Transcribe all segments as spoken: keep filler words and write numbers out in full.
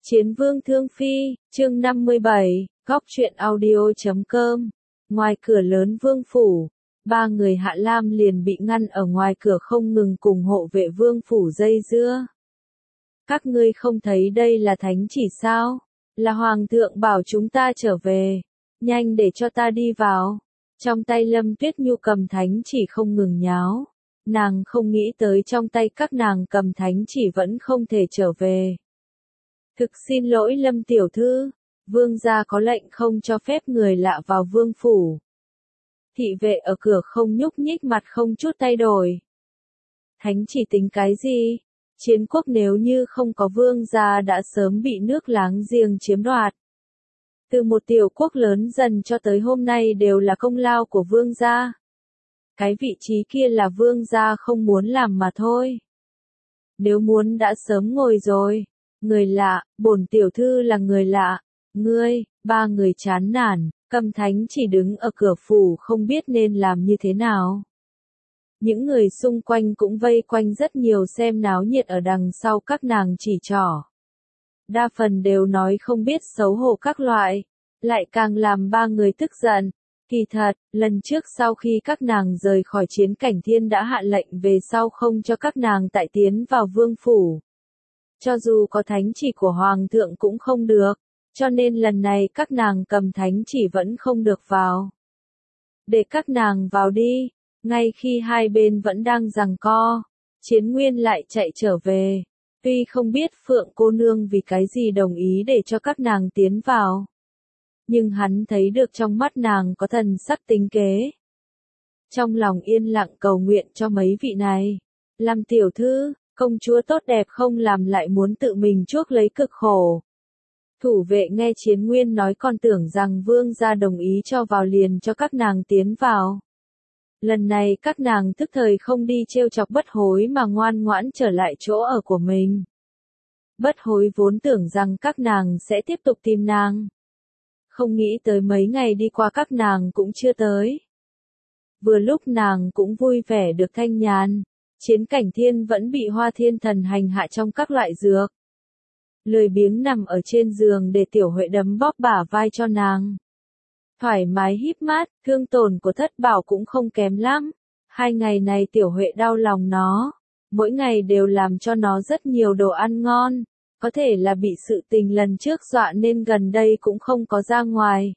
Chiến vương thương phi, chương năm mươi bảy, góc truyện audio.com. Ngoài cửa lớn vương phủ, ba người Hạ Lam liền bị ngăn ở ngoài cửa không ngừng cùng hộ vệ vương phủ dây dưa. Các ngươi không thấy đây là thánh chỉ sao? Là hoàng thượng bảo chúng ta trở về. Nhanh để cho ta đi vào. Trong tay Lâm Tuyết Nhu cầm thánh chỉ không ngừng nháo. Nàng không nghĩ tới trong tay các nàng cầm thánh chỉ vẫn không thể trở về. Thực xin lỗi Lâm tiểu thư, vương gia có lệnh không cho phép người lạ vào vương phủ. Thị vệ ở cửa không nhúc nhích, mặt không chút thay đổi. Thánh chỉ tính cái gì? Chiến quốc nếu như không có vương gia đã sớm bị nước láng giềng chiếm đoạt. Từ một tiểu quốc lớn dần cho tới hôm nay đều là công lao của vương gia. Cái vị trí kia là vương gia không muốn làm mà thôi. Nếu muốn đã sớm ngồi rồi. Người lạ, bổn tiểu thư là người lạ. Ngươi, ba người chán nản, cầm thánh chỉ đứng ở cửa phủ không biết nên làm như thế nào. Những người xung quanh cũng vây quanh rất nhiều xem náo nhiệt ở đằng sau các nàng chỉ trỏ. Đa phần đều nói không biết xấu hổ các loại, lại càng làm ba người tức giận. Kỳ thật, lần trước sau khi các nàng rời khỏi chiến cảnh thiên đã hạ lệnh về sau không cho các nàng tại tiến vào vương phủ. Cho dù có thánh chỉ của hoàng thượng cũng không được, cho nên lần này các nàng cầm thánh chỉ vẫn không được vào. Để các nàng vào đi, ngay khi hai bên vẫn đang giằng co, Chiến Nguyên lại chạy trở về. Tuy không biết Phượng cô nương vì cái gì đồng ý để cho các nàng tiến vào. Nhưng hắn thấy được trong mắt nàng có thần sắc tính kế. Trong lòng yên lặng cầu nguyện cho mấy vị này. Làm tiểu thư, công chúa tốt đẹp không làm lại muốn tự mình chuốc lấy cực khổ. Thủ vệ nghe Chiến Nguyên nói còn tưởng rằng vương gia đồng ý cho vào liền cho các nàng tiến vào. Lần này các nàng tức thời không đi trêu chọc Bất Hối mà ngoan ngoãn trở lại chỗ ở của mình. Bất Hối vốn tưởng rằng các nàng sẽ tiếp tục tìm nàng. Không nghĩ tới mấy ngày đi qua các nàng cũng chưa tới. Vừa lúc nàng cũng vui vẻ được thanh nhàn. Chiến cảnh thiên vẫn bị Hoa Thiên Thần hành hạ trong các loại dược. Lười biếng nằm ở trên giường để Tiểu Huệ đấm bóp bả vai cho nàng. Thoải mái híp mắt, thương tổn của Thất Bảo cũng không kém lắm. Hai ngày này Tiểu Huệ đau lòng nó. Mỗi ngày đều làm cho nó rất nhiều đồ ăn ngon. Có thể là bị sự tình lần trước dọa nên gần đây cũng không có ra ngoài.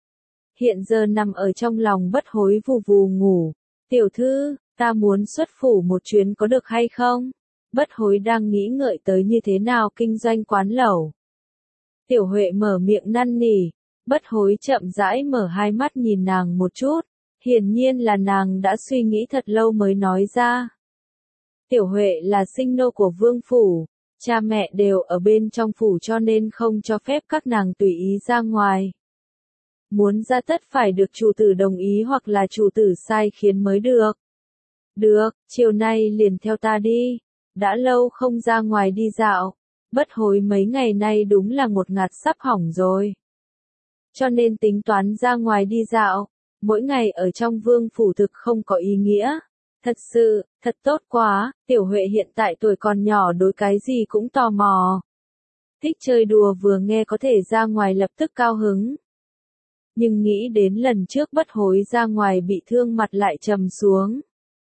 Hiện giờ nằm ở trong lòng Bất Hối vù vù ngủ. Tiểu thư, ta muốn xuất phủ một chuyến có được hay không? Bất Hối đang nghĩ ngợi tới như thế nào kinh doanh quán lẩu. Tiểu Huệ mở miệng năn nỉ. Bất Hối chậm rãi mở hai mắt nhìn nàng một chút. Hiển nhiên là nàng đã suy nghĩ thật lâu mới nói ra. Tiểu Huệ là sinh nô của vương phủ. Cha mẹ đều ở bên trong phủ cho nên không cho phép các nàng tùy ý ra ngoài. Muốn ra tất phải được chủ tử đồng ý hoặc là chủ tử sai khiến mới được. Được, chiều nay liền theo ta đi. Đã lâu không ra ngoài đi dạo. Bất Hối mấy ngày nay đúng là một ngạt sắp hỏng rồi. Cho nên tính toán ra ngoài đi dạo. Mỗi ngày ở trong vương phủ thực không có ý nghĩa. Thật sự, thật tốt quá, Tiểu Huệ hiện tại tuổi còn nhỏ đối cái gì cũng tò mò. Thích chơi đùa vừa nghe có thể ra ngoài lập tức cao hứng. Nhưng nghĩ đến lần trước Bất Hối ra ngoài bị thương mặt lại trầm xuống.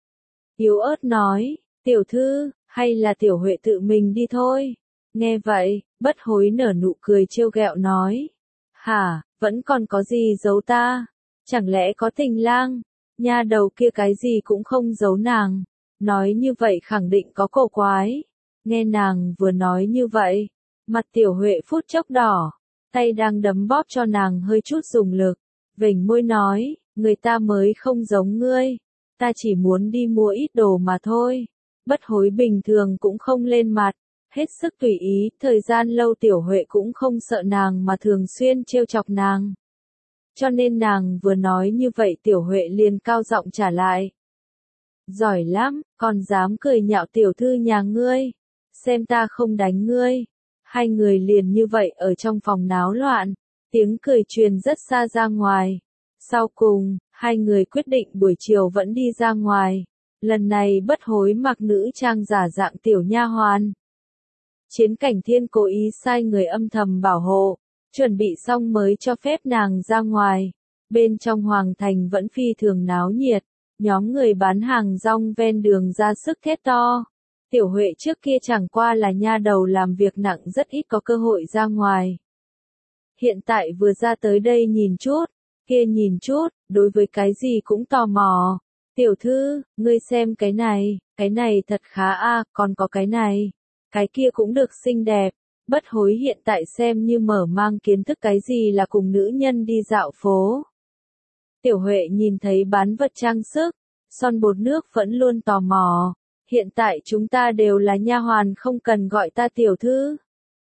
Yếu ớt nói, tiểu thư, hay là Tiểu Huệ tự mình đi thôi. Nghe vậy, Bất Hối nở nụ cười trêu ghẹo nói. Hả, vẫn còn có gì giấu ta? Chẳng lẽ có Tình Lang? Nha đầu kia cái gì cũng không giấu nàng. Nói như vậy khẳng định có cổ quái. Nghe nàng vừa nói như vậy. Mặt Tiểu Huệ phút chốc đỏ. Tay đang đấm bóp cho nàng hơi chút dùng lực. Vểnh môi nói, người ta mới không giống ngươi. Ta chỉ muốn đi mua ít đồ mà thôi. Bất Hối bình thường cũng không lên mặt. Hết sức tùy ý, thời gian lâu Tiểu Huệ cũng không sợ nàng mà thường xuyên trêu chọc nàng. Cho nên nàng vừa nói như vậy Tiểu Huệ liền cao giọng trả lại. Giỏi lắm, còn dám cười nhạo tiểu thư nhà ngươi. Xem ta không đánh ngươi. Hai người liền như vậy ở trong phòng náo loạn. Tiếng cười truyền rất xa ra ngoài. Sau cùng, hai người quyết định buổi chiều vẫn đi ra ngoài. Lần này Bất Hối mặc nữ trang giả dạng tiểu nha hoàn. Chiến Cảnh Thiên cố ý sai người âm thầm bảo hộ, chuẩn bị xong mới cho phép nàng ra ngoài. Bên trong hoàng thành vẫn phi thường náo nhiệt, nhóm người bán hàng rong ven đường ra sức thét to. Tiểu Huệ trước kia chẳng qua là nha đầu làm việc nặng rất ít có cơ hội ra ngoài. Hiện tại vừa ra tới đây nhìn chút, kia nhìn chút, đối với cái gì cũng tò mò. Tiểu thư, ngươi xem cái này, cái này thật khá a, còn có cái này, cái kia cũng được xinh đẹp. Bất Hối hiện tại xem như mở mang kiến thức cái gì là cùng nữ nhân đi dạo phố. Tiểu Huệ nhìn thấy bán vật trang sức, son bột nước vẫn luôn tò mò. Hiện tại chúng ta đều là nha hoàn, không cần gọi ta tiểu thư.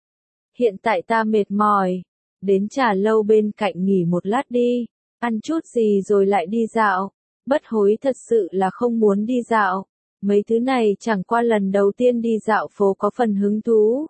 Hiện tại ta mệt mỏi, đến trà lâu bên cạnh nghỉ một lát đi, ăn chút gì rồi lại đi dạo. Bất Hối thật sự là không muốn đi dạo, mấy thứ này chẳng qua lần đầu tiên đi dạo phố có phần hứng thú.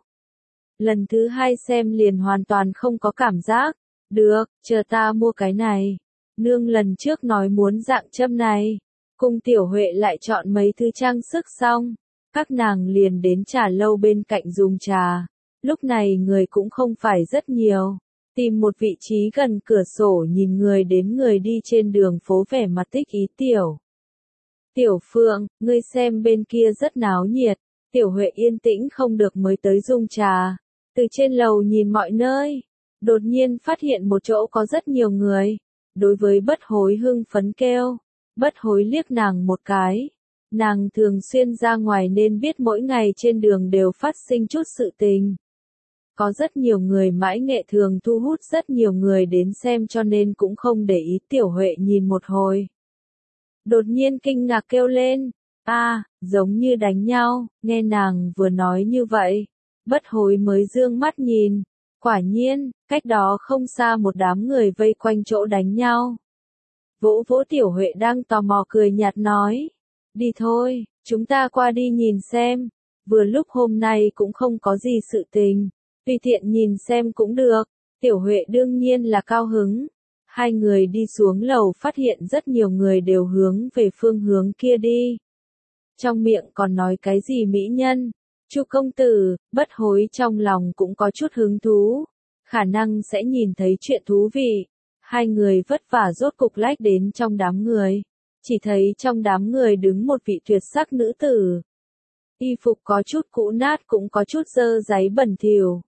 Lần thứ hai xem liền hoàn toàn không có cảm giác. Được, chờ ta mua cái này. Nương lần trước nói muốn dạng châm này. Cùng Tiểu Huệ lại chọn mấy thứ trang sức xong, các nàng liền đến trà lâu bên cạnh dùng trà. Lúc này người cũng không phải rất nhiều. Tìm một vị trí gần cửa sổ nhìn người đến người đi trên đường phố vẻ mặt tích ý Tiểu. Tiểu Phượng, ngươi xem bên kia rất náo nhiệt. Tiểu Huệ yên tĩnh không được mới tới dùng trà. Từ trên lầu nhìn mọi nơi, đột nhiên phát hiện một chỗ có rất nhiều người. Đối với Bất Hối hưng phấn kêu. Bất Hối liếc nàng một cái. Nàng thường xuyên ra ngoài nên biết mỗi ngày trên đường đều phát sinh chút sự tình. Có rất nhiều người mãi nghệ thường thu hút rất nhiều người đến xem cho nên cũng không để ý. Tiểu Huệ nhìn một hồi. Đột nhiên kinh ngạc kêu lên. A, à, giống như đánh nhau. Nghe nàng vừa nói như vậy. Bất Hối mới dương mắt nhìn. Quả nhiên, cách đó không xa một đám người vây quanh chỗ đánh nhau. Vỗ vỗ Tiểu Huệ đang tò mò cười nhạt nói. Đi thôi, chúng ta qua đi nhìn xem. Vừa lúc hôm nay cũng không có gì sự tình. Tùy tiện nhìn xem cũng được. Tiểu Huệ đương nhiên là cao hứng. Hai người đi xuống lầu phát hiện rất nhiều người đều hướng về phương hướng kia đi. Trong miệng còn nói cái gì mỹ nhân. Chu công tử, Bất Hối trong lòng cũng có chút hứng thú. Khả năng sẽ nhìn thấy chuyện thú vị. Hai người vất vả rốt cục lách đến trong đám người. Chỉ thấy trong đám người đứng một vị tuyệt sắc nữ tử. Y phục có chút cũ nát cũng có chút dơ dáy bẩn thỉu.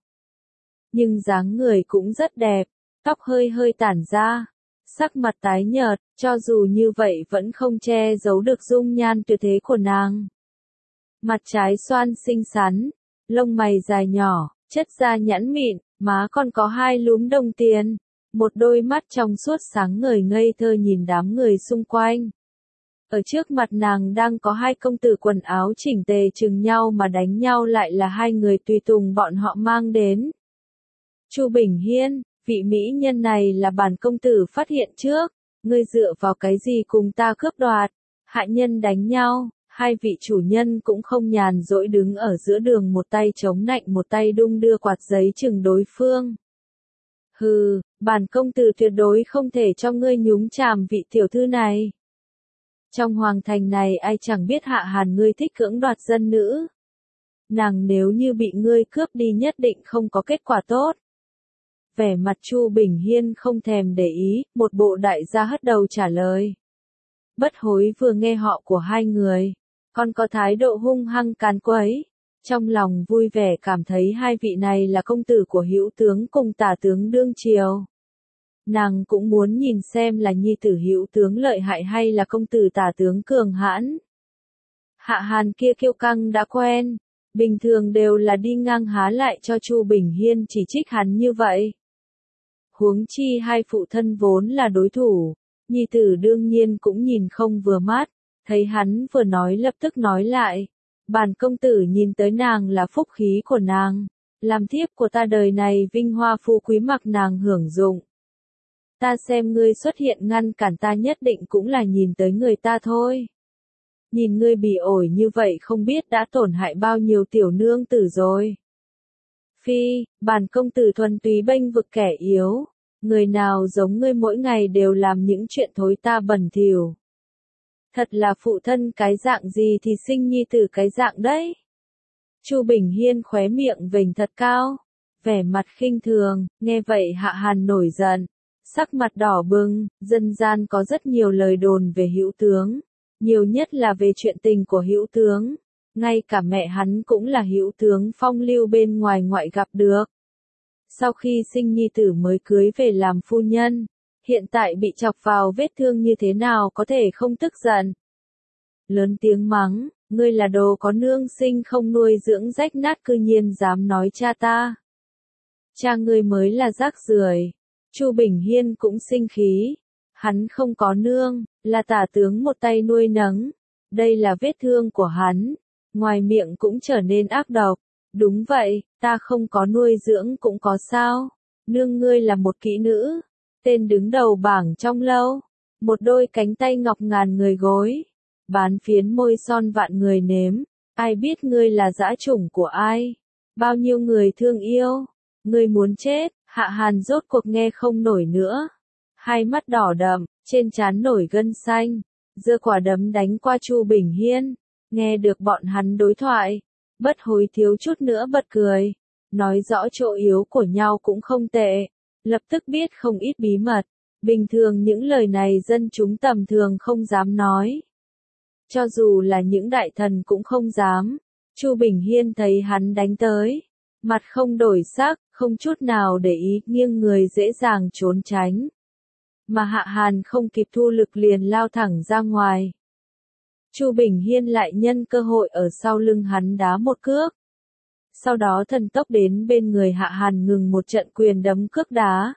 Nhưng dáng người cũng rất đẹp, tóc hơi hơi tản ra. Sắc mặt tái nhợt, cho dù như vậy vẫn không che giấu được dung nhan tuyệt thế của nàng. Mặt trái xoan xinh xắn, lông mày dài nhỏ, chất da nhẵn mịn, má còn có hai lúm đồng tiền. Một đôi mắt trong suốt sáng ngời ngây thơ nhìn đám người xung quanh. Ở trước mặt nàng đang có hai công tử quần áo chỉnh tề chừng nhau mà đánh nhau lại là hai người tùy tùng bọn họ mang đến. Chu Bình Hiên, vị mỹ nhân này là bản công tử phát hiện trước, ngươi dựa vào cái gì cùng ta cướp đoạt, hạ nhân đánh nhau, hai vị chủ nhân cũng không nhàn rỗi đứng ở giữa đường một tay chống nạnh một tay đung đưa quạt giấy chừng đối phương. Hừ, bản công tử tuyệt đối không thể cho ngươi nhúng chàm vị tiểu thư này. Trong hoàng thành này ai chẳng biết Hạ Hàn ngươi thích cưỡng đoạt dân nữ. Nàng nếu như bị ngươi cướp đi nhất định không có kết quả tốt. Vẻ mặt Chu Bình Hiên không thèm để ý, một bộ đại gia hất đầu trả lời. Bất Hối vừa nghe họ của hai người, còn có thái độ hung hăng càn quấy. Trong lòng vui vẻ cảm thấy hai vị này là công tử của hữu tướng cùng tả tướng đương triều. Nàng cũng muốn nhìn xem là nhi tử hữu tướng lợi hại hay là công tử tả tướng cường hãn. Hạ Hàn kia kiêu căng đã quen, bình thường đều là đi ngang há lại cho Chu Bình Hiên chỉ trích hắn như vậy. Huống chi hai phụ thân vốn là đối thủ, nhi tử đương nhiên cũng nhìn không vừa mắt, thấy hắn vừa nói lập tức nói lại. Bản công tử nhìn tới nàng là phúc khí của nàng, làm thiếp của ta đời này vinh hoa phú quý mặc nàng hưởng dụng. Ta xem ngươi xuất hiện ngăn cản ta nhất định cũng là nhìn tới người ta thôi. Nhìn ngươi bỉ ổi như vậy không biết đã tổn hại bao nhiêu tiểu nương tử rồi. Phi, bản công tử thuần túy bênh vực kẻ yếu, người nào giống ngươi mỗi ngày đều làm những chuyện thối ta bẩn thỉu. Thật là phụ thân cái dạng gì thì sinh nhi tử cái dạng đấy. Chu Bình Hiên khóe miệng vểnh thật cao, vẻ mặt khinh thường, nghe vậy Hạ Hàn nổi giận, sắc mặt đỏ bừng, dân gian có rất nhiều lời đồn về Hữu tướng, nhiều nhất là về chuyện tình của Hữu tướng, ngay cả mẹ hắn cũng là Hữu tướng phong lưu bên ngoài ngoại gặp được. Sau khi sinh nhi tử mới cưới về làm phu nhân, hiện tại bị chọc vào vết thương như thế nào có thể không tức giận. Lớn tiếng mắng, ngươi là đồ có nương sinh không nuôi dưỡng rách nát cư nhiên dám nói cha ta. Cha ngươi mới là rác rưởi. Chu Bình Hiên cũng sinh khí, hắn không có nương, là tả tướng một tay nuôi nấng, đây là vết thương của hắn, ngoài miệng cũng trở nên ác độc. Đúng vậy, ta không có nuôi dưỡng cũng có sao, nương ngươi là một kỹ nữ, tên đứng đầu bảng trong lâu, một đôi cánh tay ngọc ngàn người gối, bán phiến môi son vạn người nếm, ai biết ngươi là dã chủng của ai, bao nhiêu người thương yêu, ngươi muốn chết. Hạ Hàn rốt cuộc nghe không nổi nữa, hai mắt đỏ đậm, trên trán nổi gân xanh, giơ quả đấm đánh qua Chu Bình Hiên, nghe được bọn hắn đối thoại, bất hối thiếu chút nữa bật cười, nói rõ chỗ yếu của nhau cũng không tệ, lập tức biết không ít bí mật, bình thường những lời này dân chúng tầm thường không dám nói. Cho dù là những đại thần cũng không dám, Chu Bình Hiên thấy hắn đánh tới, mặt không đổi sắc, không chút nào để ý, nghiêng người dễ dàng trốn tránh. Mà Hạ Hàn không kịp thu lực liền lao thẳng ra ngoài. Chu Bình Hiên lại nhân cơ hội ở sau lưng hắn đá một cước. Sau đó thần tốc đến bên người Hạ Hàn ngừng một trận quyền đấm cước đá.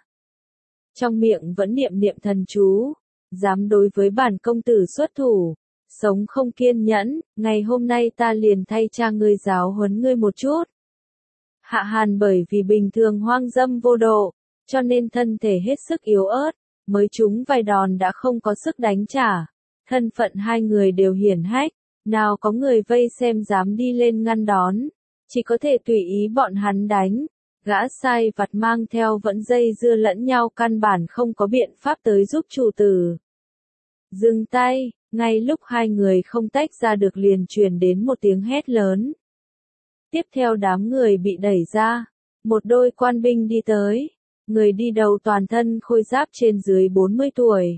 Trong miệng vẫn niệm niệm thần chú, dám đối với bản công tử xuất thủ, sống không kiên nhẫn, ngày hôm nay ta liền thay cha ngươi giáo huấn ngươi một chút. Hạ Hàn bởi vì bình thường hoang dâm vô độ, cho nên thân thể hết sức yếu ớt, mới trúng vài đòn đã không có sức đánh trả. Thân phận hai người đều hiển hách, nào có người vây xem dám đi lên ngăn đón, chỉ có thể tùy ý bọn hắn đánh. Gã sai vặt mang theo vẫn dây dưa lẫn nhau căn bản không có biện pháp tới giúp chủ tử. Dừng tay, ngay lúc hai người không tách ra được liền truyền đến một tiếng hét lớn. Tiếp theo đám người bị đẩy ra, một đôi quan binh đi tới, người đi đầu toàn thân khôi giáp trên dưới bốn mươi tuổi.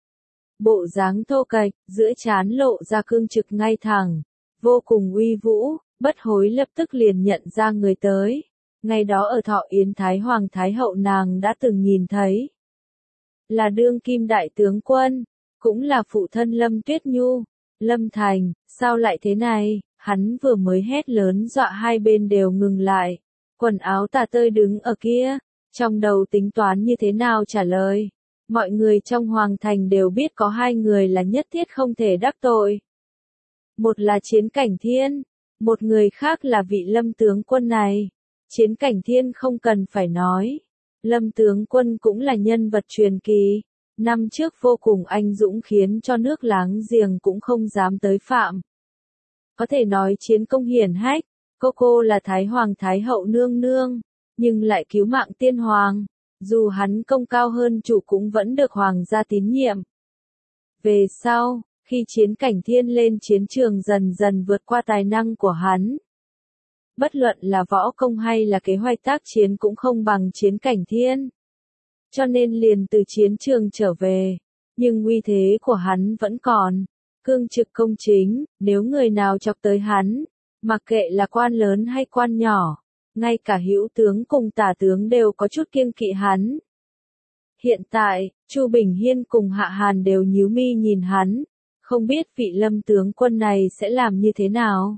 Bộ dáng thô kệch, giữa trán lộ ra cương trực ngay thẳng, vô cùng uy vũ, bất hối lập tức liền nhận ra người tới. Ngày đó ở Thọ Yến Thái Hoàng Thái Hậu nàng đã từng nhìn thấy. Là đương kim đại tướng quân, cũng là phụ thân Lâm Tuyết Nhu. Lâm Thành, sao lại thế này? Hắn vừa mới hét lớn dọa hai bên đều ngừng lại. Quần áo tà tơi đứng ở kia, trong đầu tính toán như thế nào trả lời. Mọi người trong Hoàng Thành đều biết có hai người là nhất thiết không thể đắc tội. Một là Chiến Cảnh Thiên, một người khác là vị Lâm tướng quân này. Chiến Cảnh Thiên không cần phải nói. Lâm tướng quân cũng là nhân vật truyền kỳ. Năm trước vô cùng anh dũng khiến cho nước láng giềng cũng không dám tới phạm. Có thể nói chiến công hiển hách, cô cô là Thái Hoàng Thái Hậu nương nương, nhưng lại cứu mạng tiên hoàng. Dù hắn công cao hơn chủ cũng vẫn được hoàng gia tín nhiệm. Về sau, khi Chiến Cảnh Thiên lên chiến trường dần dần vượt qua tài năng của hắn. Bất luận là võ công hay là kế hoạch tác chiến cũng không bằng Chiến Cảnh Thiên. Cho nên liền từ chiến trường trở về, nhưng uy thế của hắn vẫn còn, cương trực công chính, nếu người nào chọc tới hắn, mặc kệ là quan lớn hay quan nhỏ, ngay cả hữu tướng cùng tả tướng đều có chút kiêng kỵ hắn. Hiện tại, Chu Bình Hiên cùng Hạ Hàn đều nhíu mi nhìn hắn, không biết vị Lâm tướng quân này sẽ làm như thế nào.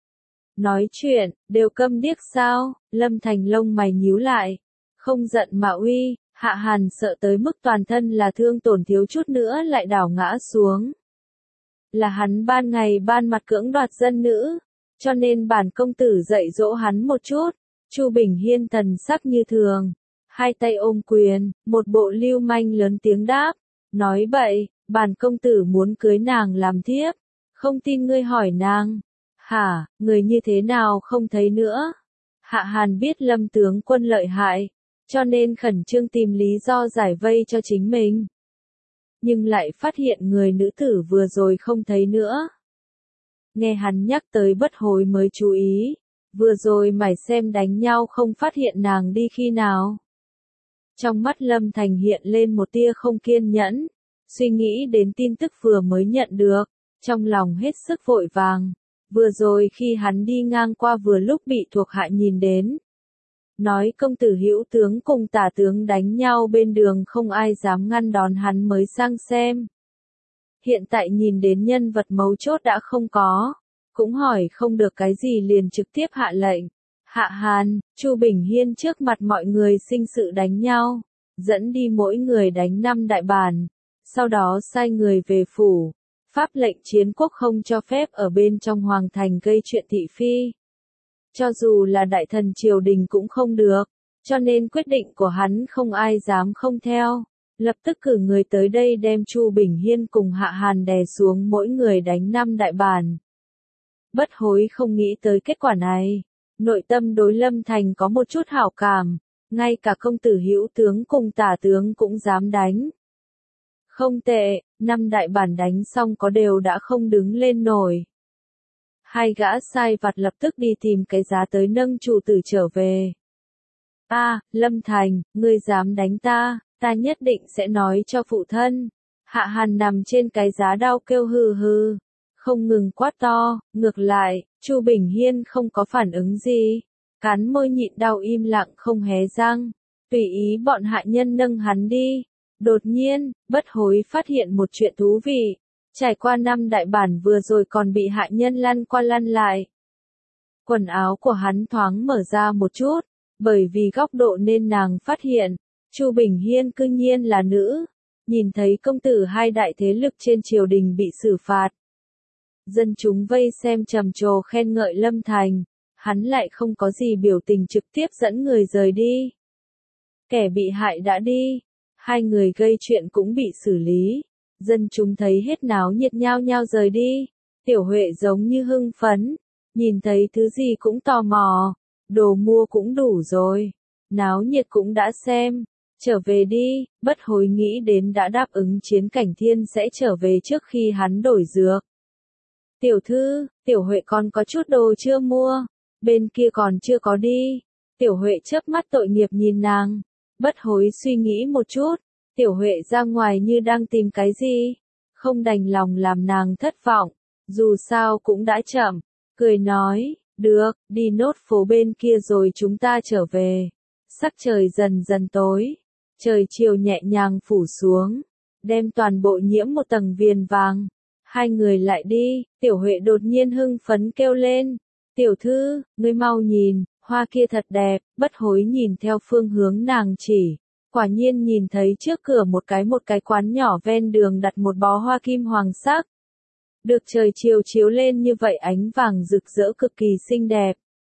Nói chuyện, đều câm điếc sao? Lâm Thành lông mày nhíu lại, không giận mà uy. Hạ Hàn sợ tới mức toàn thân là thương tổn thiếu chút nữa lại đảo ngã xuống. Là hắn ban ngày ban mặt cưỡng đoạt dân nữ, cho nên bản công tử dạy dỗ hắn một chút. Chu Bình Hiên thần sắc như thường, hai tay ôm quyền, một bộ lưu manh lớn tiếng đáp, nói bậy, bản công tử muốn cưới nàng làm thiếp, không tin ngươi hỏi nàng. Hả, người như thế nào không thấy nữa? Hạ Hàn biết Lâm tướng quân lợi hại, cho nên khẩn trương tìm lý do giải vây cho chính mình. Nhưng lại phát hiện người nữ tử vừa rồi không thấy nữa. Nghe hắn nhắc tới bất hối mới chú ý, vừa rồi mải xem đánh nhau không phát hiện nàng đi khi nào. Trong mắt Lâm Thành hiện lên một tia không kiên nhẫn, suy nghĩ đến tin tức vừa mới nhận được, trong lòng hết sức vội vàng. Vừa rồi khi hắn đi ngang qua vừa lúc bị thuộc hạ nhìn đến. Nói công tử hữu tướng cùng tả tướng đánh nhau bên đường không ai dám ngăn đón hắn mới sang xem. Hiện tại nhìn đến nhân vật mấu chốt đã không có, cũng hỏi không được cái gì liền trực tiếp hạ lệnh. Hạ Hàn, Chu Bình Hiên trước mặt mọi người sinh sự đánh nhau, dẫn đi mỗi người đánh năm đại bản, sau đó sai người về phủ. Pháp lệnh chiến quốc không cho phép ở bên trong hoàng thành gây chuyện thị phi. Cho dù là đại thần triều đình cũng không được, cho nên quyết định của hắn không ai dám không theo. Lập tức cử người tới đây đem Chu Bình Hiên cùng Hạ Hàn đè xuống mỗi người đánh năm đại bản. Bất Hối không nghĩ tới kết quả này, nội tâm đối Lâm Thành có một chút hảo cảm, ngay cả công tử hữu tướng cùng tả tướng cũng dám đánh. Không tệ, năm đại bản đánh xong có đều đã không đứng lên nổi. Hai gã sai vặt lập tức đi tìm cái giá tới nâng chủ tử trở về. A, à, Lâm Thành, ngươi dám đánh ta, ta nhất định sẽ nói cho phụ thân. Hạ Hàn nằm trên cái giá đau kêu hừ hừ, không ngừng quát to, ngược lại, Chu Bình Hiên không có phản ứng gì, cắn môi nhịn đau im lặng không hé răng, tùy ý bọn hạ nhân nâng hắn đi. Đột nhiên, Bất Hối phát hiện một chuyện thú vị. Trải qua năm đại bản vừa rồi còn bị hạ nhân lăn qua lăn lại. Quần áo của hắn thoáng mở ra một chút, bởi vì góc độ nên nàng phát hiện, Chu Bình Hiên cư nhiên là nữ. Nhìn thấy công tử hai đại thế lực trên triều đình bị xử phạt. Dân chúng vây xem trầm trồ khen ngợi Lâm Thành, hắn lại không có gì biểu tình trực tiếp dẫn người rời đi. Kẻ bị hại đã đi. Hai người gây chuyện cũng bị xử lý, dân chúng thấy hết náo nhiệt nhao nhao rời đi, Tiểu Huệ giống như hưng phấn, nhìn thấy thứ gì cũng tò mò, đồ mua cũng đủ rồi, náo nhiệt cũng đã xem, trở về đi. Bất Hối nghĩ đến đã đáp ứng Chiến Cảnh Thiên sẽ trở về trước khi hắn đổi dược. Tiểu thư, Tiểu Huệ còn có chút đồ chưa mua, bên kia còn chưa có đi. Tiểu Huệ chớp mắt tội nghiệp nhìn nàng. Bất Hối suy nghĩ một chút, Tiểu Huệ ra ngoài như đang tìm cái gì, không đành lòng làm nàng thất vọng, dù sao cũng đã chậm, cười nói, được, đi nốt phố bên kia rồi chúng ta trở về. Sắc trời dần dần tối, trời chiều nhẹ nhàng phủ xuống, đem toàn bộ nhiễm một tầng viền vàng. Hai người lại đi, Tiểu Huệ đột nhiên hưng phấn kêu lên, tiểu thư, ngươi mau nhìn. Hoa kia thật đẹp. Bất Hối nhìn theo phương hướng nàng chỉ, quả nhiên nhìn thấy trước cửa một cái một cái quán nhỏ ven đường đặt một bó hoa kim hoàng sắc. Được trời chiều chiếu lên như vậy ánh vàng rực rỡ cực kỳ xinh đẹp.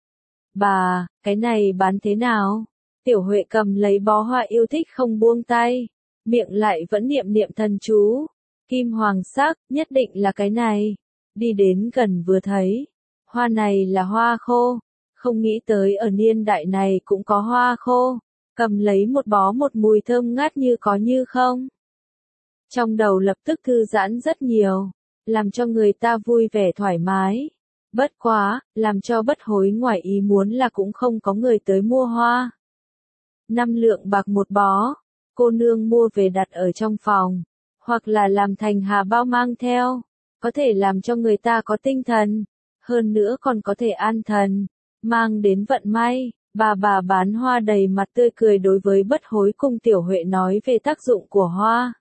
Bà, cái này bán thế nào? Tiểu Huệ cầm lấy bó hoa yêu thích không buông tay, miệng lại vẫn niệm niệm thần chú. Kim hoàng sắc, nhất định là cái này. Đi đến gần vừa thấy, hoa này là hoa khô. Không nghĩ tới ở niên đại này cũng có hoa khô, cầm lấy một bó một mùi thơm ngát như có như không. Trong đầu lập tức thư giãn rất nhiều, làm cho người ta vui vẻ thoải mái. Bất quá, làm cho Bất Hối ngoài ý muốn là cũng không có người tới mua hoa. Năm lượng bạc một bó, cô nương mua về đặt ở trong phòng, hoặc là làm thành hà bao mang theo, có thể làm cho người ta có tinh thần, hơn nữa còn có thể an thần. Mang đến vận may, bà bà bán hoa đầy mặt tươi cười đối với Bất Hối cùng Tiểu Huệ nói về tác dụng của hoa.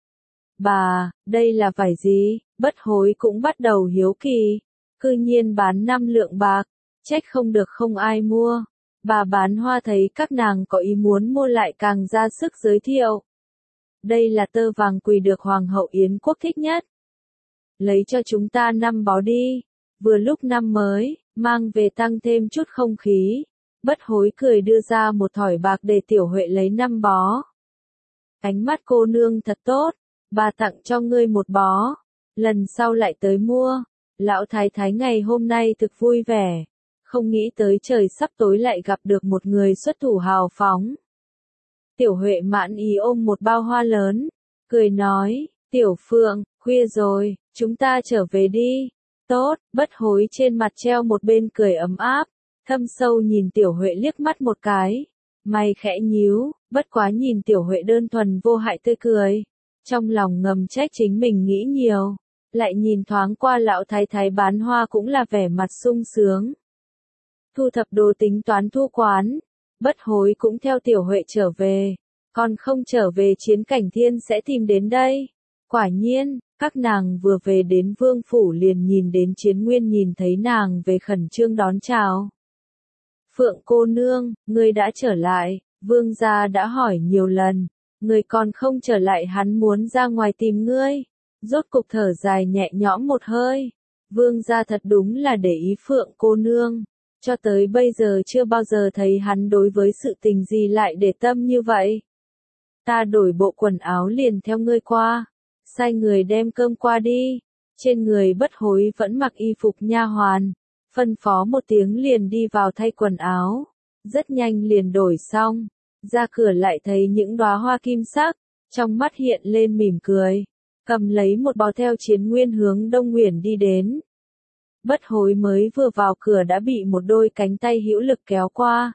Bà, đây là vải gì? Bất Hối cũng bắt đầu hiếu kỳ, cư nhiên bán năm lượng bạc, trách không được không ai mua. Bà bán hoa thấy các nàng có ý muốn mua lại càng ra sức giới thiệu. Đây là tơ vàng quỳ được Hoàng hậu Yến Quốc thích nhất. Lấy cho chúng ta năm bó đi, vừa lúc năm mới. Mang về tăng thêm chút không khí. Bất Hối cười đưa ra một thỏi bạc để Tiểu Huệ lấy năm bó. Ánh mắt cô nương thật tốt, bà tặng cho ngươi một bó, lần sau lại tới mua. Lão thái thái ngày hôm nay thực vui vẻ, không nghĩ tới trời sắp tối lại gặp được một người xuất thủ hào phóng. Tiểu Huệ mãn ý ôm một bao hoa lớn, cười nói, Tiểu Phượng, khuya rồi, chúng ta trở về đi. Tốt, Bất Hối trên mặt treo một bên cười ấm áp, thâm sâu nhìn Tiểu Huệ liếc mắt một cái, mày khẽ nhíu, bất quá nhìn Tiểu Huệ đơn thuần vô hại tươi cười, trong lòng ngầm trách chính mình nghĩ nhiều, lại nhìn thoáng qua lão thái thái bán hoa cũng là vẻ mặt sung sướng. Thu thập đồ tính toán thu quán, Bất Hối cũng theo Tiểu Huệ trở về, còn không trở về Chiến Cảnh Thiên sẽ tìm đến đây. Quả nhiên, các nàng vừa về đến vương phủ liền nhìn đến Chiến Nguyên nhìn thấy nàng về khẩn trương đón chào. Phượng cô nương, ngươi đã trở lại, vương gia đã hỏi nhiều lần, ngươi còn không trở lại hắn muốn ra ngoài tìm ngươi. Rốt cục thở dài nhẹ nhõm một hơi, vương gia thật đúng là để ý Phượng cô nương, cho tới bây giờ chưa bao giờ thấy hắn đối với sự tình gì lại để tâm như vậy. Ta đổi bộ quần áo liền theo ngươi qua, sai người đem cơm qua đi. Trên người Bất Hối vẫn mặc y phục nha hoàn, phân phó một tiếng liền đi vào thay quần áo, rất nhanh liền đổi xong, ra cửa lại thấy những đóa hoa kim sắc, trong mắt hiện lên mỉm cười, cầm lấy một bó theo Chiến Nguyên hướng Đông Nguyền đi đến. Bất Hối mới vừa vào cửa đã bị một đôi cánh tay hữu lực kéo qua.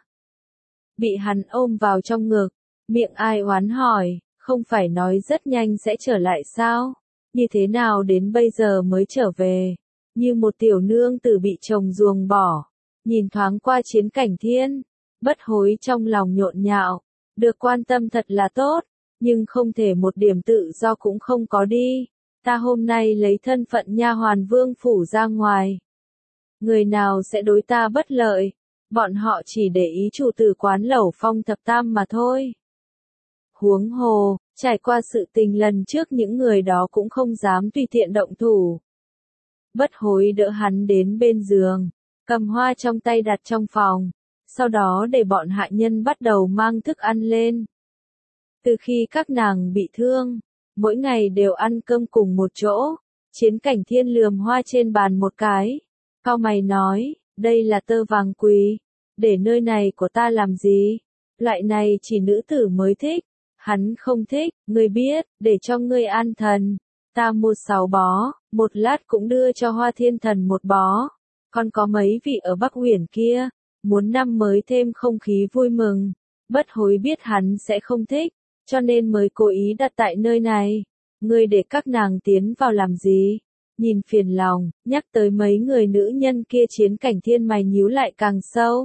Bị hắn ôm vào trong ngực, miệng ai oán hỏi, không phải nói rất nhanh sẽ trở lại sao? Như thế nào đến bây giờ mới trở về? Như một tiểu nương tử bị chồng ruồng bỏ. Nhìn thoáng qua Chiến Cảnh Thiên, Bất Hối trong lòng nhộn nhạo, được quan tâm thật là tốt, nhưng không thể một điểm tự do cũng không có đi. Ta hôm nay lấy thân phận nha hoàn vương phủ ra ngoài. Người nào sẽ đối ta bất lợi? Bọn họ chỉ để ý chủ tử quán lẩu Phong Thập Tam mà thôi. Huống hồ, trải qua sự tình lần trước những người đó cũng không dám tùy tiện động thủ. Bất Hối đỡ hắn đến bên giường, cầm hoa trong tay đặt trong phòng, sau đó để bọn hạ nhân bắt đầu mang thức ăn lên. Từ khi các nàng bị thương, mỗi ngày đều ăn cơm cùng một chỗ, Chiến Cảnh Thiên lườm hoa trên bàn một cái, cau mày nói, đây là tơ vàng quý, để nơi này của ta làm gì? Loại này chỉ nữ tử mới thích. Hắn không thích, ngươi biết, để cho ngươi an thần. Ta mua sáu bó, một lát cũng đưa cho Hoa Thiên Thần một bó. Còn có mấy vị ở Bắc Uyển kia, muốn năm mới thêm không khí vui mừng. Bất Hối biết hắn sẽ không thích, cho nên mới cố ý đặt tại nơi này. Ngươi để các nàng tiến vào làm gì? Nhìn phiền lòng, nhắc tới mấy người nữ nhân kia Chiến Cảnh Thiên mày nhíu lại càng sâu.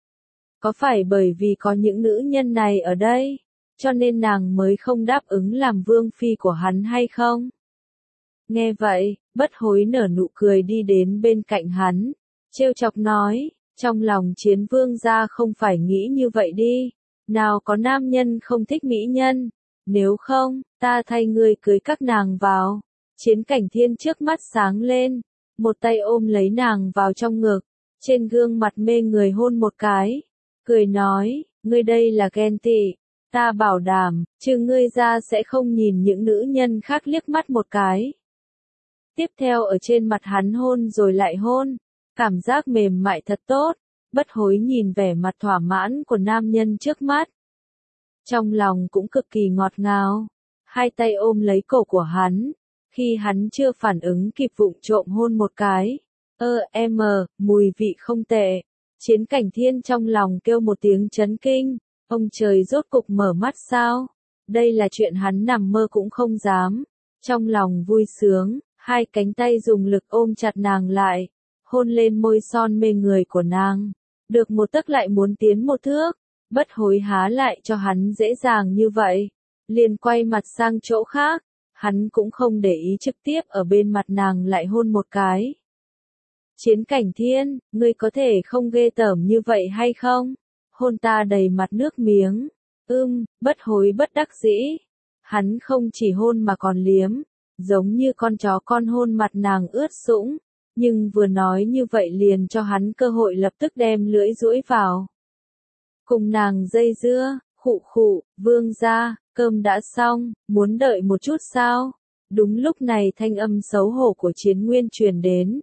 Có phải bởi vì có những nữ nhân này ở đây, cho nên nàng mới không đáp ứng làm vương phi của hắn hay không? Nghe vậy, Bất Hối nở nụ cười đi đến bên cạnh hắn, trêu chọc nói, trong lòng Chiến vương gia không phải nghĩ như vậy đi, nào có nam nhân không thích mỹ nhân, nếu không, ta thay ngươi cưới các nàng vào. Chiến Cảnh Thiên trước mắt sáng lên, một tay ôm lấy nàng vào trong ngực, trên gương mặt mê người hôn một cái, cười nói, ngươi đây là ghen tị. Ta bảo đảm, trừ ngươi ra sẽ không nhìn những nữ nhân khác liếc mắt một cái. Tiếp theo ở trên mặt hắn hôn rồi lại hôn, cảm giác mềm mại thật tốt, Bất Hối nhìn vẻ mặt thỏa mãn của nam nhân trước mắt. Trong lòng cũng cực kỳ ngọt ngào, hai tay ôm lấy cổ của hắn, khi hắn chưa phản ứng kịp vụng trộm hôn một cái. Ơ em, mùi vị không tệ. Chiến Cảnh Thiên trong lòng kêu một tiếng chấn kinh. Ông trời rốt cục mở mắt sao? Đây là chuyện hắn nằm mơ cũng không dám. Trong lòng vui sướng, hai cánh tay dùng lực ôm chặt nàng lại, hôn lên môi son mê người của nàng. Được một tấc lại muốn tiến một thước, Bất Hối há lại cho hắn dễ dàng như vậy. Liền quay mặt sang chỗ khác, hắn cũng không để ý trực tiếp ở bên mặt nàng lại hôn một cái. Chiến Cảnh Thiên, ngươi có thể không ghê tởm như vậy hay không? Hôn ta đầy mặt nước miếng. Ưm, Bất Hối bất đắc dĩ. Hắn không chỉ hôn mà còn liếm, giống như con chó con hôn mặt nàng ướt sũng. Nhưng vừa nói như vậy liền cho hắn cơ hội lập tức đem lưỡi duỗi vào. Cùng nàng dây dưa, khụ khụ, vương gia, cơm đã xong, muốn đợi một chút sao? Đúng lúc này thanh âm xấu hổ của Chiến Nguyên truyền đến.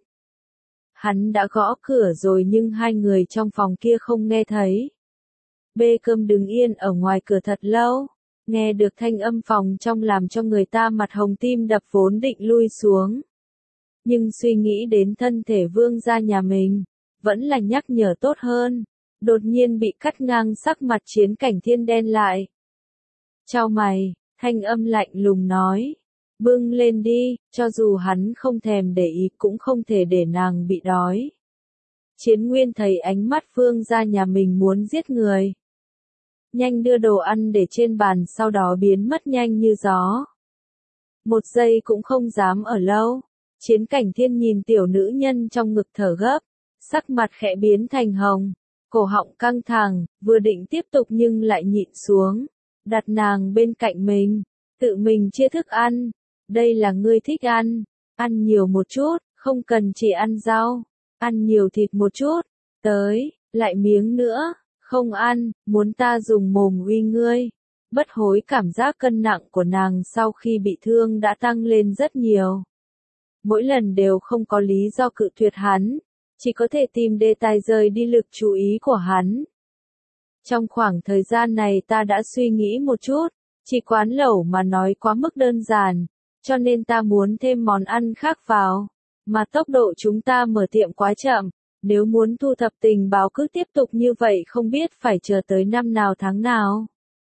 Hắn đã gõ cửa rồi nhưng hai người trong phòng kia không nghe thấy. Bê cơm đứng yên ở ngoài cửa thật lâu, nghe được thanh âm phòng trong làm cho người ta mặt hồng tim đập vốn định lui xuống. Nhưng suy nghĩ đến thân thể vương gia nhà mình, vẫn là nhắc nhở tốt hơn. Đột nhiên bị cắt ngang, sắc mặt Chiến Cảnh Thiên đen lại. Chau mày, thanh âm lạnh lùng nói. Bưng lên đi, cho dù hắn không thèm để ý cũng không thể để nàng bị đói. Chiến Nguyên thấy ánh mắt Phương gia nhà mình muốn giết người. Nhanh đưa đồ ăn để trên bàn, sau đó biến mất nhanh như gió. Một giây cũng không dám ở lâu. Chiến Cảnh Thiên nhìn tiểu nữ nhân trong ngực thở gấp, sắc mặt khẽ biến thành hồng, cổ họng căng thẳng, vừa định tiếp tục nhưng lại nhịn xuống, đặt nàng bên cạnh mình, tự mình chia thức ăn. Đây là ngươi thích ăn, ăn nhiều một chút, không cần chỉ ăn rau, ăn nhiều thịt một chút, tới, lại miếng nữa, không ăn, muốn ta dùng mồm uy ngươi. Bất hối cảm giác cân nặng của nàng sau khi bị thương đã tăng lên rất nhiều. Mỗi lần đều không có lý do cự tuyệt hắn, chỉ có thể tìm đề tài rời đi lực chú ý của hắn. Trong khoảng thời gian này ta đã suy nghĩ một chút, chỉ quán lẩu mà nói quá mức đơn giản, cho nên ta muốn thêm món ăn khác vào, mà tốc độ chúng ta mở tiệm quá chậm, nếu muốn thu thập tình báo cứ tiếp tục như vậy không biết phải chờ tới năm nào tháng nào.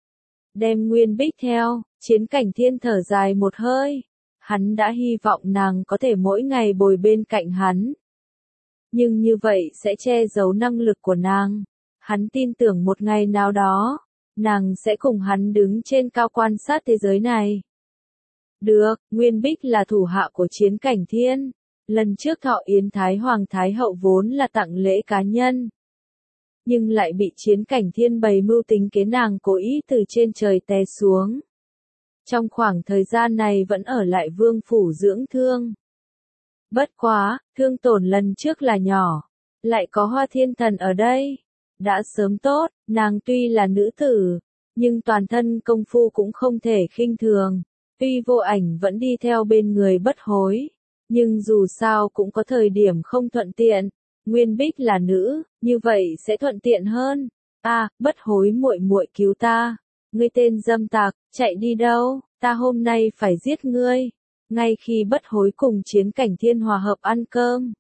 Đem Nguyên Bích theo, Chiến Cảnh Thiên thở dài một hơi. Hắn đã hy vọng nàng có thể mỗi ngày bồi bên cạnh hắn. Nhưng như vậy sẽ che giấu năng lực của nàng. Hắn tin tưởng một ngày nào đó, nàng sẽ cùng hắn đứng trên cao quan sát thế giới này. Được, Nguyên Bích là thủ hạ của Chiến Cảnh Thiên. Lần trước thọ yến Thái Hoàng Thái Hậu vốn là tặng lễ cá nhân. Nhưng lại bị Chiến Cảnh Thiên bày mưu tính kế, nàng cố ý từ trên trời té xuống. Trong khoảng thời gian này vẫn ở lại vương phủ dưỡng thương. Bất quá, thương tổn lần trước là nhỏ, lại có Hoa Thiên Thần ở đây. Đã sớm tốt, nàng tuy là nữ tử, nhưng toàn thân công phu cũng không thể khinh thường. Tuy vô ảnh vẫn đi theo bên người Bất Hối, nhưng dù sao cũng có thời điểm không thuận tiện. Nguyên Bích là nữ, như vậy sẽ thuận tiện hơn. A, à, Bất Hối muội muội cứu ta. Ngươi tên dâm tặc, chạy đi đâu, ta hôm nay phải giết ngươi. Ngay khi Bất Hối cùng Chiến Cảnh Thiên hòa hợp ăn cơm,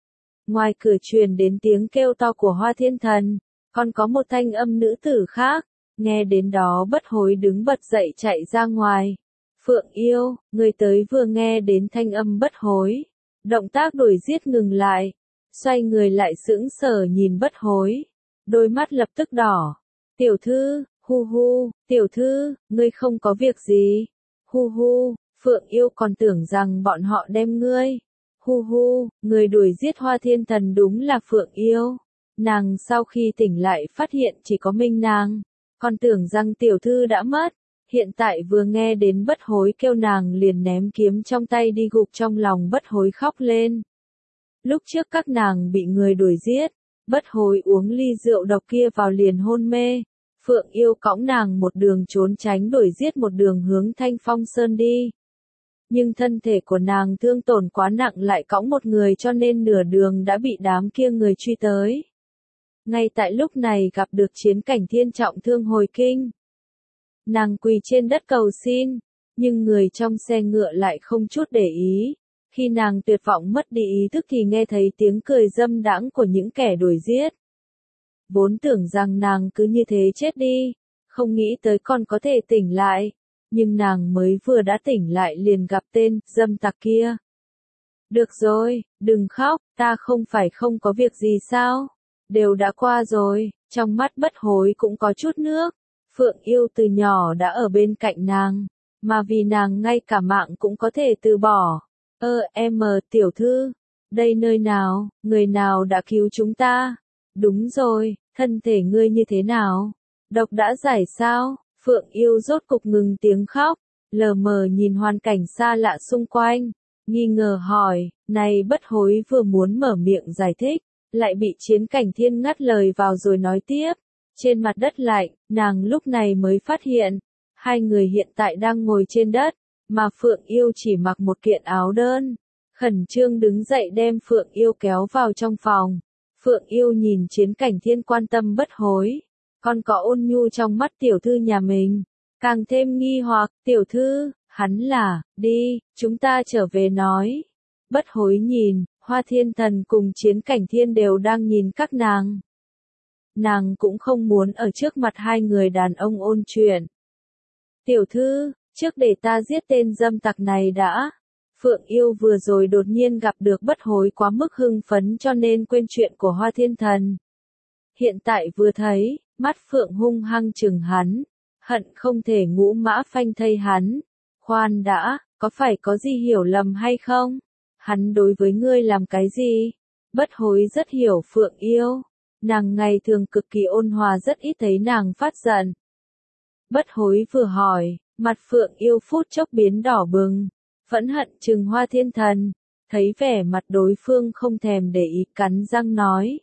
ngoài cửa truyền đến tiếng kêu to của Hoa Thiên Thần, còn có một thanh âm nữ tử khác. Nghe đến đó Bất Hối đứng bật dậy chạy ra ngoài. Phượng Yêu, người tới vừa nghe đến thanh âm Bất Hối, động tác đuổi giết ngừng lại, xoay người lại sững sờ nhìn Bất Hối, đôi mắt lập tức đỏ. Tiểu thư, hu hu, tiểu thư, ngươi không có việc gì. Hu hu, Phượng Yêu còn tưởng rằng bọn họ đem ngươi. Hu hu, người đuổi giết Hoa Thiên Thần đúng là Phượng Yêu. Nàng sau khi tỉnh lại phát hiện chỉ có mình nàng, còn tưởng rằng tiểu thư đã mất. Hiện tại vừa nghe đến Bất Hối kêu, nàng liền ném kiếm trong tay đi, gục trong lòng Bất Hối khóc lên. Lúc trước các nàng bị người đuổi giết, Bất Hối uống ly rượu độc kia vào liền hôn mê. Phượng Yêu cõng nàng một đường trốn tránh đuổi giết, một đường hướng Thanh Phong Sơn đi. Nhưng thân thể của nàng thương tổn quá nặng, lại cõng một người cho nên nửa đường đã bị đám kia người truy tới. Ngay tại lúc này gặp được Chiến Cảnh Thiên trọng thương hồi kinh. Nàng quỳ trên đất cầu xin, nhưng người trong xe ngựa lại không chút để ý. Khi nàng tuyệt vọng mất đi ý thức thì nghe thấy tiếng cười dâm đãng của những kẻ đuổi giết. Vốn tưởng rằng nàng cứ như thế chết đi, không nghĩ tới còn có thể tỉnh lại. Nhưng nàng mới vừa đã tỉnh lại liền gặp tên dâm tặc kia. Được rồi, đừng khóc, ta không phải không có việc gì sao? Đều đã qua rồi. Trong mắt Bất Hối cũng có chút nước. Phượng Yêu từ nhỏ đã ở bên cạnh nàng, mà vì nàng ngay cả mạng cũng có thể từ bỏ. Ơ, em tiểu thư, đây nơi nào, người nào đã cứu chúng ta? Đúng rồi, thân thể ngươi như thế nào? Độc đã giải sao? Phượng Yêu rốt cục ngừng tiếng khóc, lờ mờ nhìn hoàn cảnh xa lạ xung quanh, nghi ngờ hỏi. Này Bất Hối vừa muốn mở miệng giải thích, lại bị Chiến Cảnh Thiên ngắt lời vào rồi nói tiếp. Trên mặt đất lạnh, nàng lúc này mới phát hiện, hai người hiện tại đang ngồi trên đất, mà Phượng Yêu chỉ mặc một kiện áo đơn. Khẩn trương đứng dậy đem Phượng Yêu kéo vào trong phòng. Phượng Yêu nhìn Chiến Cảnh Thiên quan tâm Bất Hối, còn có ôn nhu trong mắt tiểu thư nhà mình, càng thêm nghi hoặc. Tiểu thư, hắn là, đi, chúng ta trở về nói. Bất Hối nhìn, Hoa Thiên Thần cùng Chiến Cảnh Thiên đều đang nhìn các nàng. Nàng cũng không muốn ở trước mặt hai người đàn ông ôn chuyện. Tiểu thư, trước để ta giết tên dâm tặc này đã. Phượng Yêu vừa rồi đột nhiên gặp được Bất Hối quá mức hưng phấn cho nên quên chuyện của Hoa Thiên Thần. Hiện tại vừa thấy, mắt Phượng hung hăng chừng hắn, hận không thể ngũ mã phanh thây hắn. Khoan đã, có phải có gì hiểu lầm hay không? Hắn đối với ngươi làm cái gì? Bất Hối rất hiểu Phượng Yêu. Nàng ngày thường cực kỳ ôn hòa, rất ít thấy nàng phát giận. Bất Hối vừa hỏi, mặt Phượng Yêu phút chốc biến đỏ bừng, phẫn hận trừng Hoa Thiên Thần, thấy vẻ mặt đối phương không thèm để ý cắn răng nói.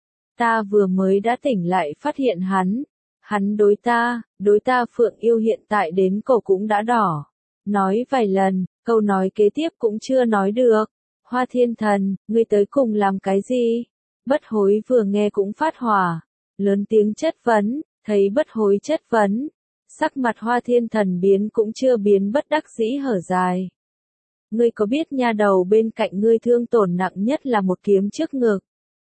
Ta vừa mới đã tỉnh lại phát hiện hắn, hắn đối ta, đối ta Phượng Yêu hiện tại đến cổ cũng đã đỏ. Nói vài lần, câu nói kế tiếp cũng chưa nói được. Hoa Thiên Thần, ngươi tới cùng làm cái gì? Bất Hối vừa nghe cũng phát hỏa, lớn tiếng chất vấn, thấy Bất Hối chất vấn, sắc mặt Hoa Thiên Thần biến cũng chưa biến, bất đắc dĩ hở dài. Ngươi có biết nha đầu bên cạnh ngươi thương tổn nặng nhất là một kiếm trước ngực.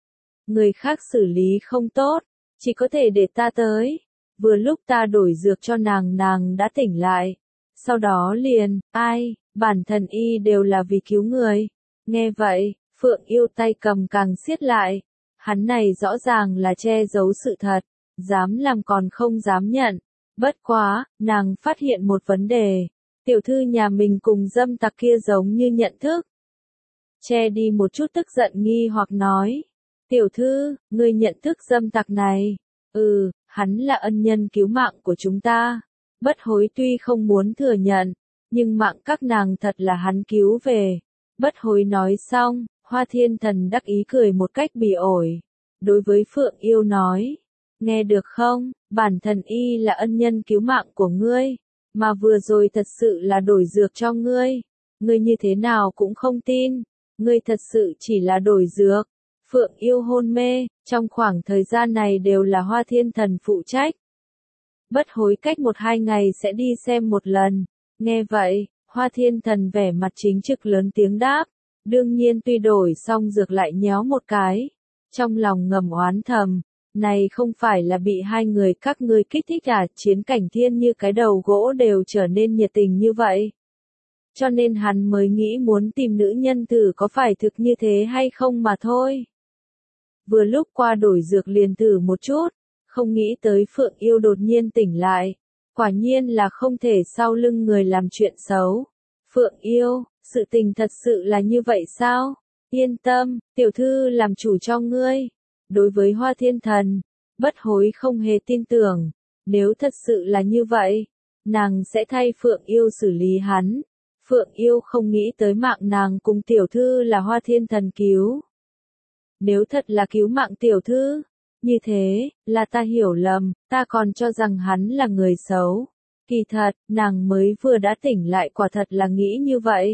Người khác xử lý không tốt, chỉ có thể để ta tới. Vừa lúc ta đổi dược cho nàng, nàng đã tỉnh lại. Sau đó liền, ai, bản thân y đều là vì cứu người. Nghe vậy, Phượng Yêu tay cầm càng siết lại. Hắn này rõ ràng là che giấu sự thật, dám làm còn không dám nhận. Bất quá, nàng phát hiện một vấn đề. Tiểu thư nhà mình cùng dâm tặc kia giống như nhận thức. Che đi một chút tức giận nghi hoặc nói. Tiểu thư, ngươi nhận thức dâm tặc này. Ừ, hắn là ân nhân cứu mạng của chúng ta. Bất Hối tuy không muốn thừa nhận, nhưng mạng các nàng thật là hắn cứu về. Bất Hối nói xong, Hoa Thiên Thần đắc ý cười một cách bỉ ổi. Đối với Phượng Yêu nói, nghe được không, bản thân y là ân nhân cứu mạng của ngươi, mà vừa rồi thật sự là đổi dược cho ngươi. Ngươi như thế nào cũng không tin, ngươi thật sự chỉ là đổi dược. Phượng Yêu hôn mê, trong khoảng thời gian này đều là Hoa Thiên Thần phụ trách. Bất Hối cách một hai ngày sẽ đi xem một lần. Nghe vậy, Hoa Thiên Thần vẻ mặt chính trực lớn tiếng đáp. Đương nhiên tuy đổi xong dược lại nhéo một cái. Trong lòng ngầm oán thầm, này không phải là bị hai người các ngươi kích thích à? Chiến Cảnh Thiên như cái đầu gỗ đều trở nên nhiệt tình như vậy. Cho nên hắn mới nghĩ muốn tìm nữ nhân thử có phải thực như thế hay không mà thôi. Vừa lúc qua đổi dược liền thử một chút, không nghĩ tới Phượng Yêu đột nhiên tỉnh lại. Quả nhiên là không thể sau lưng người làm chuyện xấu. Phượng Yêu, sự tình thật sự là như vậy sao? Yên tâm, tiểu thư làm chủ cho ngươi. Đối với Hoa Thiên Thần, Bất Hối không hề tin tưởng. Nếu thật sự là như vậy, nàng sẽ thay Phượng Yêu xử lý hắn. Phượng Yêu không nghĩ tới mạng nàng cùng tiểu thư là Hoa Thiên Thần cứu. Nếu thật là cứu mạng tiểu thư, như thế, là ta hiểu lầm, ta còn cho rằng hắn là người xấu. Kỳ thật, nàng mới vừa đã tỉnh lại, quả thật là nghĩ như vậy.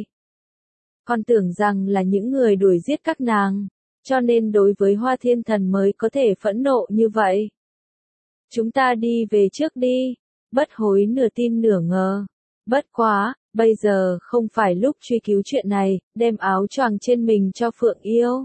Còn tưởng rằng là những người đuổi giết các nàng, cho nên đối với Hoa Thiên Thần mới có thể phẫn nộ như vậy. Chúng ta đi về trước đi. Bất Hối nửa tin nửa ngờ. Bất quá, bây giờ không phải lúc truy cứu chuyện này, đem áo choàng trên mình cho Phượng Yêu.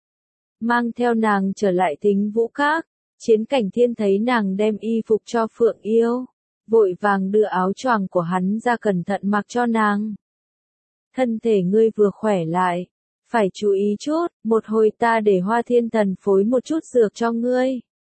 Mang theo nàng trở lại Thính Vũ Các. Chiến Cảnh Thiên thấy nàng đem y phục cho Phượng Yêu, vội vàng đưa áo choàng của hắn ra cẩn thận mặc cho nàng. Thân thể ngươi vừa khỏe lại, phải chú ý chút, một hồi ta để Hoa Thiên Thần phối một chút dược cho ngươi.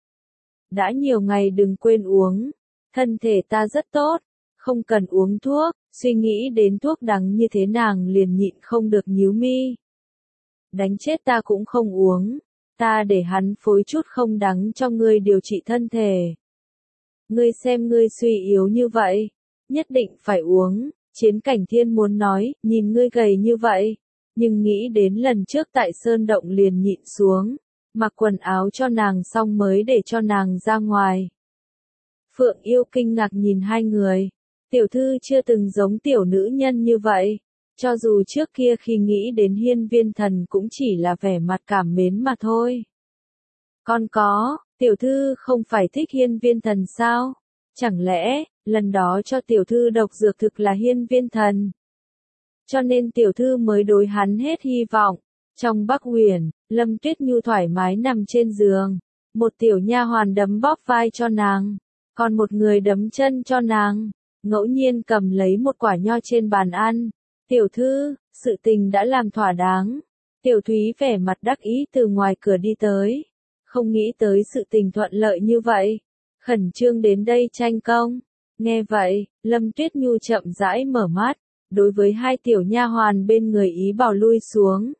Đã nhiều ngày đừng quên uống, thân thể ta rất tốt, không cần uống thuốc. Suy nghĩ đến thuốc đắng như thế nàng liền nhịn không được nhíu mi. Đánh chết ta cũng không uống, ta để hắn phối chút không đắng cho ngươi điều trị thân thể. Ngươi xem ngươi suy yếu như vậy, nhất định phải uống. Chiến Cảnh Thiên muốn nói, nhìn ngươi gầy như vậy, nhưng nghĩ đến lần trước tại Sơn Động liền nhịn xuống, mặc quần áo cho nàng xong mới để cho nàng ra ngoài. Phượng Yêu kinh ngạc nhìn hai người, tiểu thư chưa từng giống tiểu nữ nhân như vậy, cho dù trước kia khi nghĩ đến Hiên Viên Thần cũng chỉ là vẻ mặt cảm mến mà thôi. Còn có, tiểu thư không phải thích Hiên Viên Thần sao? Chẳng lẽ, lần đó cho tiểu thư độc dược thực là Hiên Viên Thần? Cho nên tiểu thư mới đối hắn hết hy vọng. Trong Bắc Huyền, Lâm Tuyết Nhu thoải mái nằm trên giường, một tiểu nha hoàn đấm bóp vai cho nàng, còn một người đấm chân cho nàng, ngẫu nhiên cầm lấy một quả nho trên bàn ăn. Tiểu thư, sự tình đã làm thỏa đáng. Tiểu Thúy vẻ mặt đắc ý từ ngoài cửa đi tới, không nghĩ tới sự tình thuận lợi như vậy, khẩn trương đến đây tranh công. Nghe vậy, Lâm Tuyết Nhu chậm rãi mở mắt, đối với hai tiểu nha hoàn bên người ý bảo lui xuống.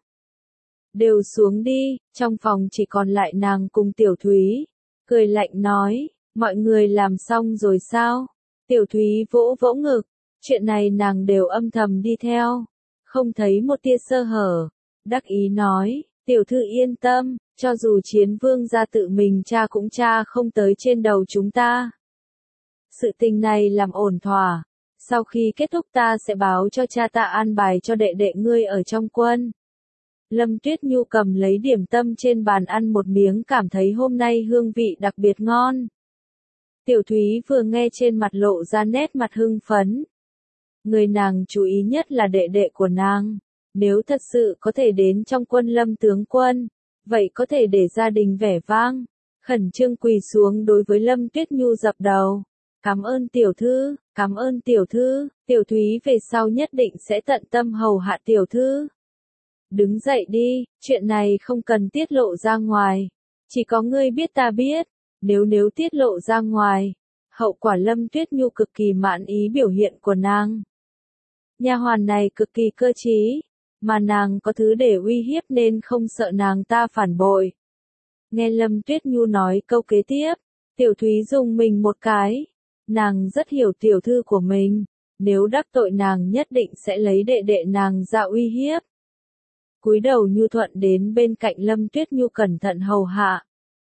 Đều xuống đi, trong phòng chỉ còn lại nàng cùng Tiểu Thúy, cười lạnh nói, mọi người làm xong rồi sao? Tiểu Thúy vỗ vỗ ngực, chuyện này nàng đều âm thầm đi theo, không thấy một tia sơ hở, đắc ý nói, tiểu thư yên tâm, cho dù Chiến Vương gia tự mình tra cũng tra không tới trên đầu chúng ta. Sự tình này làm ổn thỏa, sau khi kết thúc ta sẽ báo cho cha ta an bài cho đệ đệ ngươi ở trong quân. Lâm Tuyết Nhu cầm lấy điểm tâm trên bàn ăn một miếng, cảm thấy hôm nay hương vị đặc biệt ngon. Tiểu Thúy vừa nghe trên mặt lộ ra nét mặt hưng phấn. Người nàng chú ý nhất là đệ đệ của nàng, nếu thật sự có thể đến trong quân Lâm tướng quân, vậy có thể để gia đình vẻ vang. Khẩn trương quỳ xuống đối với Lâm Tuyết Nhu dập đầu. Cảm ơn tiểu thư, cảm ơn tiểu thư, Tiểu Thúy về sau nhất định sẽ tận tâm hầu hạ tiểu thư. Đứng dậy đi, chuyện này không cần tiết lộ ra ngoài, chỉ có ngươi biết ta biết, nếu nếu tiết lộ ra ngoài, hậu quả. Lâm Tuyết Nhu cực kỳ mãn ý biểu hiện của nàng. Nha hoàn này cực kỳ cơ trí, mà nàng có thứ để uy hiếp nên không sợ nàng ta phản bội. Nghe Lâm Tuyết Nhu nói câu kế tiếp, Tiểu Thúy dùng mình một cái, nàng rất hiểu tiểu thư của mình, nếu đắc tội nàng nhất định sẽ lấy đệ đệ nàng ra uy hiếp. Cúi đầu nhu thuận đến bên cạnh Lâm Tuyết Nhu cẩn thận hầu hạ.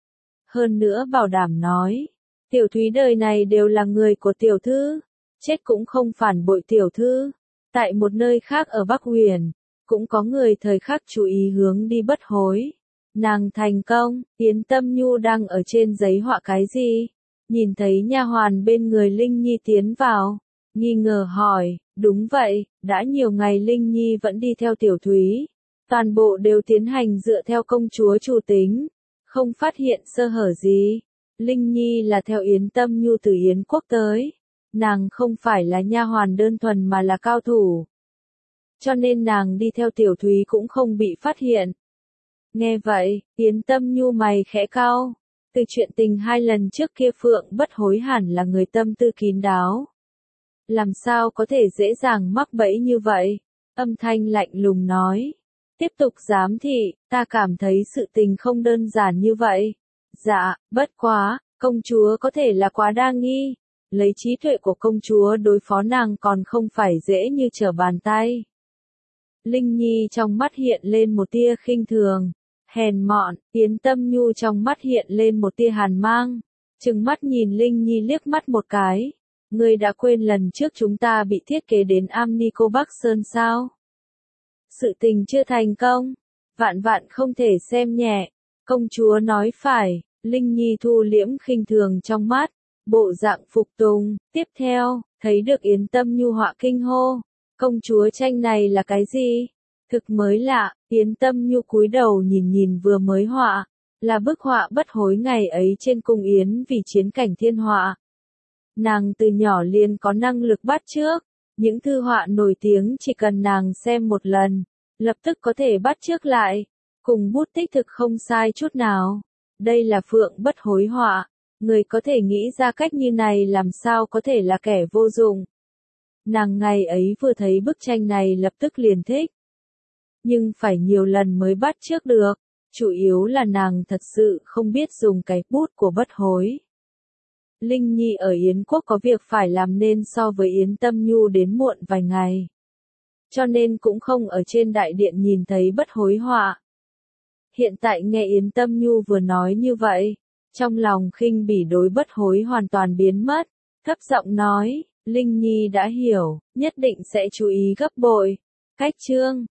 Hơn nữa bảo đảm nói, Tiểu Thúy đời này đều là người của tiểu thư, chết cũng không phản bội tiểu thư. Tại một nơi khác ở Bắc Huyền, cũng có người thời khắc chú ý hướng đi bất hối. Nàng thành công, Yến Tâm Nhu đang ở trên giấy họa cái gì? Nhìn thấy nha hoàn bên người Linh Nhi tiến vào, nghi ngờ hỏi, đúng vậy, đã nhiều ngày Linh Nhi vẫn đi theo Tiểu Thúy. Toàn bộ đều tiến hành dựa theo công chúa chủ tính, không phát hiện sơ hở gì. Linh Nhi là theo Yến Tâm Nhu từ Yến quốc tới, nàng không phải là nha hoàn đơn thuần mà là cao thủ. Cho nên nàng đi theo Tiểu Thúy cũng không bị phát hiện. Nghe vậy, Yến Tâm Nhu mày khẽ cau, từ chuyện tình hai lần trước kia Phượng Bất Hối hẳn là người tâm tư kín đáo. Làm sao có thể dễ dàng mắc bẫy như vậy? Âm thanh lạnh lùng nói. Tiếp tục giám thị, ta cảm thấy sự tình không đơn giản như vậy. Dạ, bất quá, công chúa có thể là quá đa nghi. Lấy trí tuệ của công chúa đối phó nàng còn không phải dễ như trở bàn tay. Linh Nhi trong mắt hiện lên một tia khinh thường, hèn mọn. Yến Tâm Nhu trong mắt hiện lên một tia hàn mang, trừng mắt nhìn Linh Nhi liếc mắt một cái. Ngươi đã quên lần trước chúng ta bị thiết kế đến Amnico Bắc Sơn sao? Sự tình chưa thành công, vạn vạn không thể xem nhẹ. Công chúa nói phải. Linh Nhi thu liễm khinh thường trong mắt, bộ dạng phục tùng. Tiếp theo, thấy được Yến Tâm Nhu họa kinh hô. Công chúa tranh này là cái gì? Thực mới lạ. Yến Tâm Nhu cúi đầu nhìn nhìn vừa mới họa, là bức họa bất hối ngày ấy trên cung yến vì chiến cảnh thiên họa. Nàng từ nhỏ liền có năng lực bắt chước, những thư họa nổi tiếng chỉ cần nàng xem một lần, lập tức có thể bắt chước lại, cùng bút tích thực không sai chút nào. Đây là Phượng Bất Hối họa, người có thể nghĩ ra cách như này làm sao có thể là kẻ vô dụng. Nàng ngày ấy vừa thấy bức tranh này lập tức liền thích, nhưng phải nhiều lần mới bắt chước được, chủ yếu là nàng thật sự không biết dùng cái bút của Bất Hối. Linh Nhi ở Yến quốc có việc phải làm nên so với Yến Tâm Nhu đến muộn vài ngày, cho nên cũng không ở trên đại điện nhìn thấy Bất Hối họa. Hiện tại nghe Yến Tâm Nhu vừa nói như vậy, trong lòng khinh bỉ đối Bất Hối hoàn toàn biến mất, thấp giọng nói, Linh Nhi đã hiểu, nhất định sẽ chú ý gấp bội. Cách chương